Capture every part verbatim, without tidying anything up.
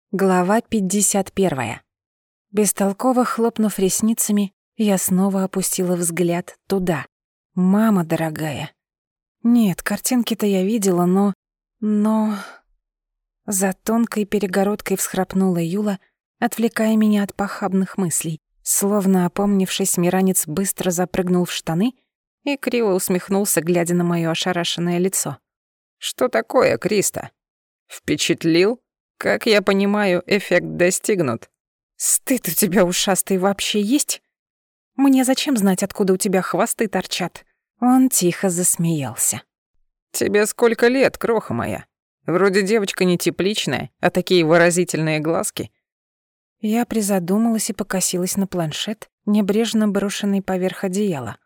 Глава пятьдесят первая. Бестолково хлопнув ресницами, я снова опустила взгляд туда. Мама дорогая. Нет, картинки-то я видела, но... Но... За тонкой перегородкой всхрапнула Юла, отвлекая меня от похабных мыслей. Словно опомнившись, Миранец быстро запрыгнул в штаны и криво усмехнулся, глядя на моё ошарашенное лицо. «Что такое, Криста? Впечатлил? Как я понимаю, эффект достигнут». «Стыд у тебя, ушастый, вообще есть? Мне зачем знать, откуда у тебя хвосты торчат?» Он тихо засмеялся. «Тебе сколько лет, кроха моя? Вроде девочка не тепличная, а такие выразительные глазки». Я призадумалась и покосилась на планшет, небрежно брошенный поверх одеяла.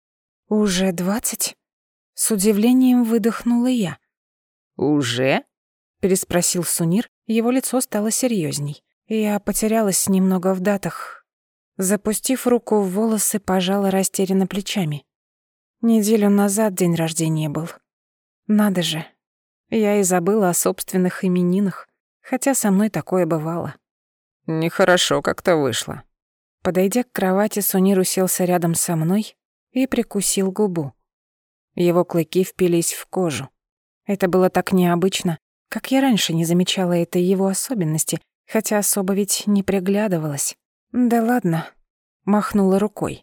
«Уже двадцать?» С удивлением выдохнула я. «Уже?» — переспросил Сунир, его лицо стало серьёзней. Я потерялась немного в датах. Запустив руку в волосы, пожала растерянно плечами. Неделю назад день рождения был. Надо же. Я и забыла о собственных именинах, хотя со мной такое бывало. Нехорошо как-то вышло. Подойдя к кровати, Сунир уселся рядом со мной и прикусил губу. Его клыки впились в кожу. Это было так необычно, как я раньше не замечала этой его особенности, хотя особо ведь не приглядывалась. Да ладно, махнула рукой.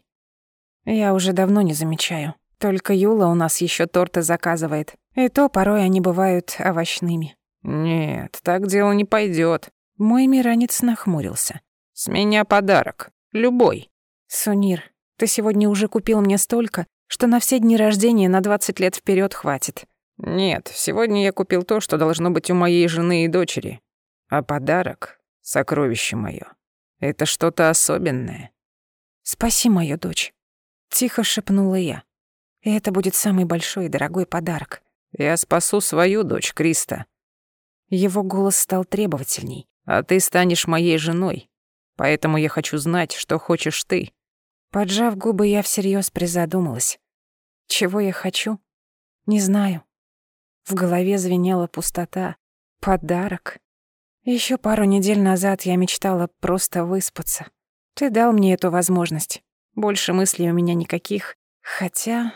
Я уже давно не замечаю. Только Юла у нас ещё торты заказывает, и то порой они бывают овощными. «Нет, так дело не пойдёт». Мой Миранец нахмурился. «С меня подарок. Любой». «Сунир, ты сегодня уже купил мне столько, что на все дни рождения на двадцать лет вперёд хватит». «Нет, сегодня я купил то, что должно быть у моей жены и дочери. А подарок, сокровище моё, это что-то особенное». «Спаси мою дочь», — тихо шепнула я. «И это будет самый большой и дорогой подарок». «Я спасу свою дочь, Криста». Его голос стал требовательней. «А ты станешь моей женой, поэтому я хочу знать, что хочешь ты». Поджав губы, я всерьёз призадумалась. Чего я хочу? Не знаю. В голове звенела пустота. Подарок. Ещё пару недель назад я мечтала просто выспаться. Ты дал мне эту возможность. Больше мыслей у меня никаких. Хотя...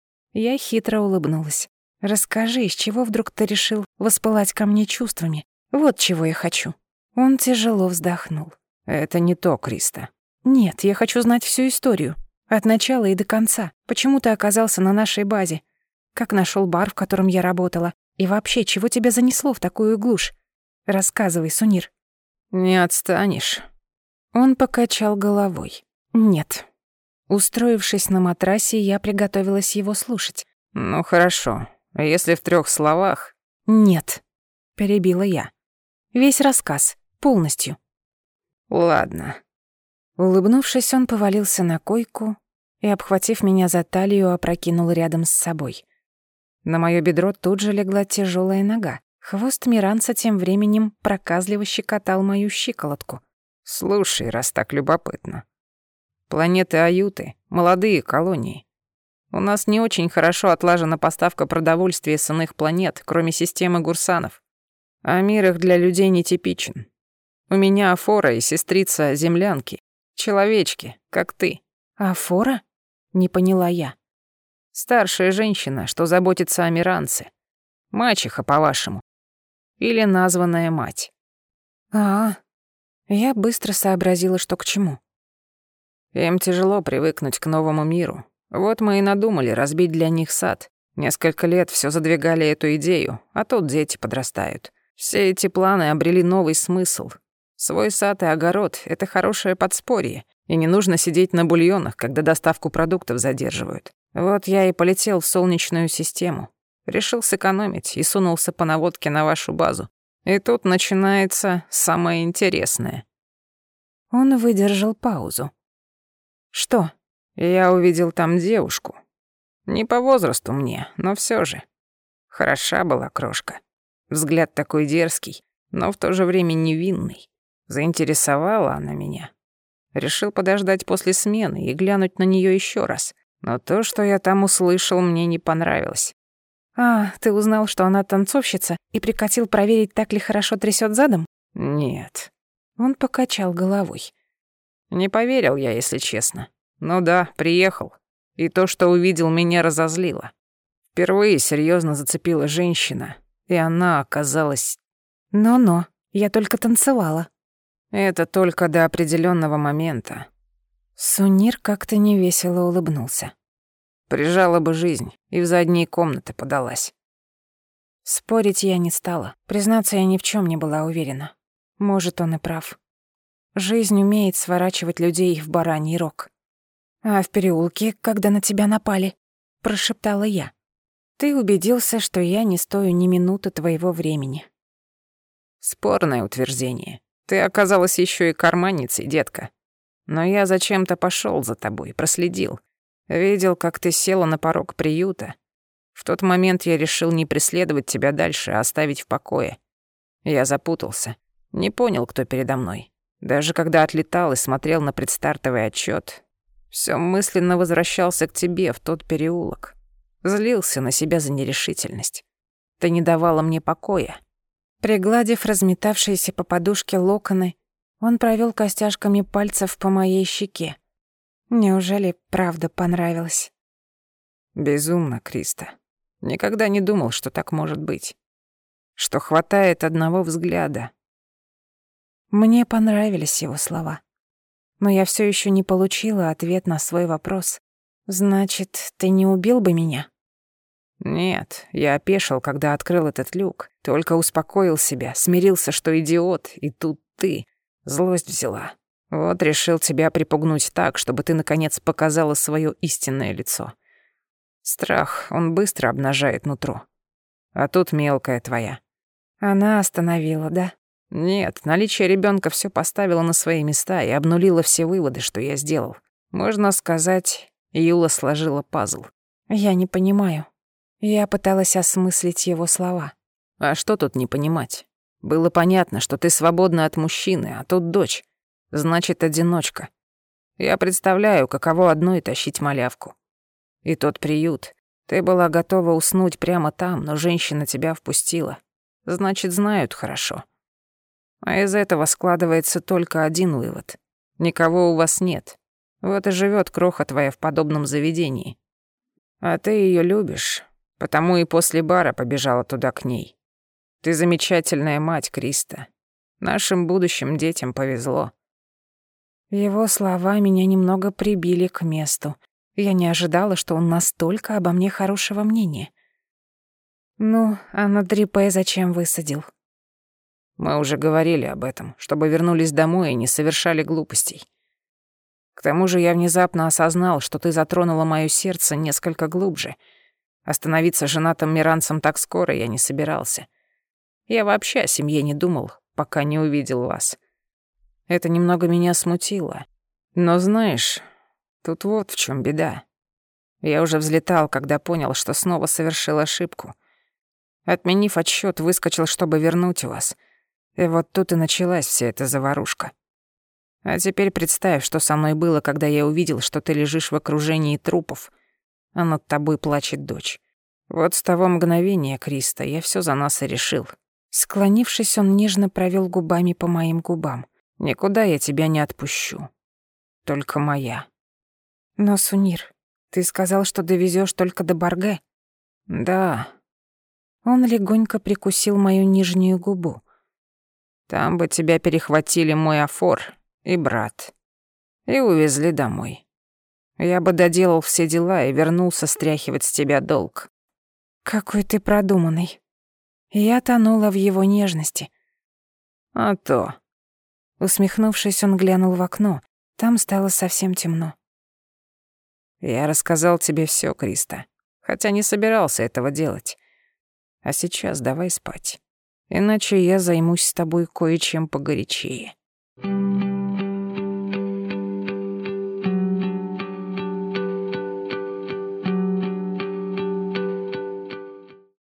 Я хитро улыбнулась. «Расскажи, с чего вдруг ты решил воспылать ко мне чувствами? Вот чего я хочу». Он тяжело вздохнул. «Это не то, Криста». «Нет, я хочу знать всю историю. От начала и до конца. Почему ты оказался на нашей базе? Как нашёл бар, в котором я работала? И вообще, чего тебя занесло в такую глушь? Рассказывай, Сунир». «Не отстанешь». Он покачал головой. «Нет». Устроившись на матрасе, я приготовилась его слушать. «Ну хорошо, а если в трёх словах?» «Нет», — перебила я. «Весь рассказ, полностью». «Ладно». Улыбнувшись, он повалился на койку и, обхватив меня за талию, опрокинул рядом с собой. На моё бедро тут же легла тяжёлая нога. Хвост Миранца тем временем проказливо щекотал мою щиколотку. «Слушай, раз так любопытно. Планеты Аюты — молодые колонии. У нас не очень хорошо отлажена поставка продовольствия с иных планет, кроме системы Гурсанов. А мир их для людей нетипичен. У меня Афора и сестрица землянки. Человечки, как ты». «Афора?» — не поняла я. «Старшая женщина, что заботится о миранце. Мачеха, по-вашему. Или названная мать». «А-а». Я быстро сообразила, что к чему. Им тяжело привыкнуть к новому миру. Вот мы и надумали разбить для них сад. Несколько лет все задвигали эту идею, а тут дети подрастают. Все эти планы обрели новый смысл. Свой сад и огород — это хорошее подспорье, и не нужно сидеть на бульонах, когда доставку продуктов задерживают. Вот я и полетел в Солнечную систему. Решил сэкономить и сунулся по наводке на вашу базу. И тут начинается самое интересное. Он выдержал паузу. «Что?» Я увидел там девушку. Не по возрасту мне, но все же. Хороша была крошка. Взгляд такой дерзкий, но в то же время невинный. Заинтересовала она меня. Решил подождать после смены и глянуть на нее еще раз. Но то, что я там услышал, мне не понравилось. «А, ты узнал, что она танцовщица, и прикатил проверить, так ли хорошо трясет задом?» Нет. Он покачал головой. Не поверил я, если честно. Ну да, приехал. И то, что увидел, меня разозлило. Впервые серьезно зацепила женщина, и она оказалась... Но-но, я только танцевала. Это только до определенного момента. Сунир как-то невесело улыбнулся. Прижала бы жизнь и в задние комнаты подалась. Спорить я не стала. Признаться, я ни в чем не была уверена. Может, он и прав. Жизнь умеет сворачивать людей в бараний рог. А в переулке, когда на тебя напали, прошептала я. Ты убедился, что я не стою ни минуты твоего времени. Спорное утверждение. Ты оказалась еще и карманницей, детка. Но я зачем-то пошел за тобой, проследил. Видел, как ты села на порог приюта. В тот момент я решил не преследовать тебя дальше, а оставить в покое. Я запутался. Не понял, кто передо мной. Даже когда отлетал и смотрел на предстартовый отчет, все мысленно возвращался к тебе в тот переулок. Злился на себя за нерешительность. Ты не давала мне покоя. Пригладив разметавшиеся по подушке локоны, он провел костяшками пальцев по моей щеке. Неужели правда понравилось? Безумно, Криста. Никогда не думал, что так может быть. Что хватает одного взгляда. Мне понравились его слова. Но я все еще не получила ответ на свой вопрос. Значит, ты не убил бы меня? Нет, я опешил, когда открыл этот люк. Только успокоил себя, смирился, что идиот, и тут ты. Злость взяла. Вот решил тебя припугнуть так, чтобы ты, наконец, показала свое истинное лицо. Страх, он быстро обнажает нутро. А тут мелкая твоя. Она остановила, да? Нет, наличие ребенка все поставило на свои места и обнулило все выводы, что я сделал. Можно сказать, Юла сложила пазл. Я не понимаю. Я пыталась осмыслить его слова. А что тут не понимать? Было понятно, что ты свободна от мужчины, а тут дочь. Значит, одиночка. Я представляю, каково одной тащить малявку. И тот приют. Ты была готова уснуть прямо там, но женщина тебя впустила. Значит, знают хорошо. А из этого складывается только один вывод. Никого у вас нет. Вот и живет кроха твоя в подобном заведении. А ты ее любишь, потому и после бара побежала туда к ней. Ты замечательная мать, Криста. Нашим будущим детям повезло. Его слова меня немного прибили к месту. Я не ожидала, что он настолько обо мне хорошего мнения. Ну, а на Дрипе зачем высадил? Мы уже говорили об этом, чтобы вернулись домой и не совершали глупостей. К тому же я внезапно осознал, что ты затронула моё сердце несколько глубже. Остановиться женатым миранцем так скоро я не собирался. Я вообще о семье не думал, пока не увидел вас. Это немного меня смутило. Но знаешь, тут вот в чём беда. Я уже взлетал, когда понял, что снова совершил ошибку. Отменив отсчёт, выскочил, чтобы вернуть вас. И вот тут и началась вся эта заварушка. А теперь представь, что со мной было, когда я увидел, что ты лежишь в окружении трупов, а над тобой плачет дочь. Вот с того мгновения, Криста, я всё за нас и решил. Склонившись, он нежно провёл губами по моим губам. Никуда я тебя не отпущу. Только моя. Но, Сунир, ты сказал, что довезёшь только до Барге. Да. Он легонько прикусил мою нижнюю губу. Там бы тебя перехватили мой Афор и брат. И увезли домой. Я бы доделал все дела и вернулся стряхивать с тебя долг. Какой ты продуманный. Я тонула в его нежности. А то. Усмехнувшись, он глянул в окно. Там стало совсем темно. Я рассказал тебе всё, Криста, хотя не собирался этого делать. А сейчас давай спать. Иначе я займусь с тобой кое-чем погорячее.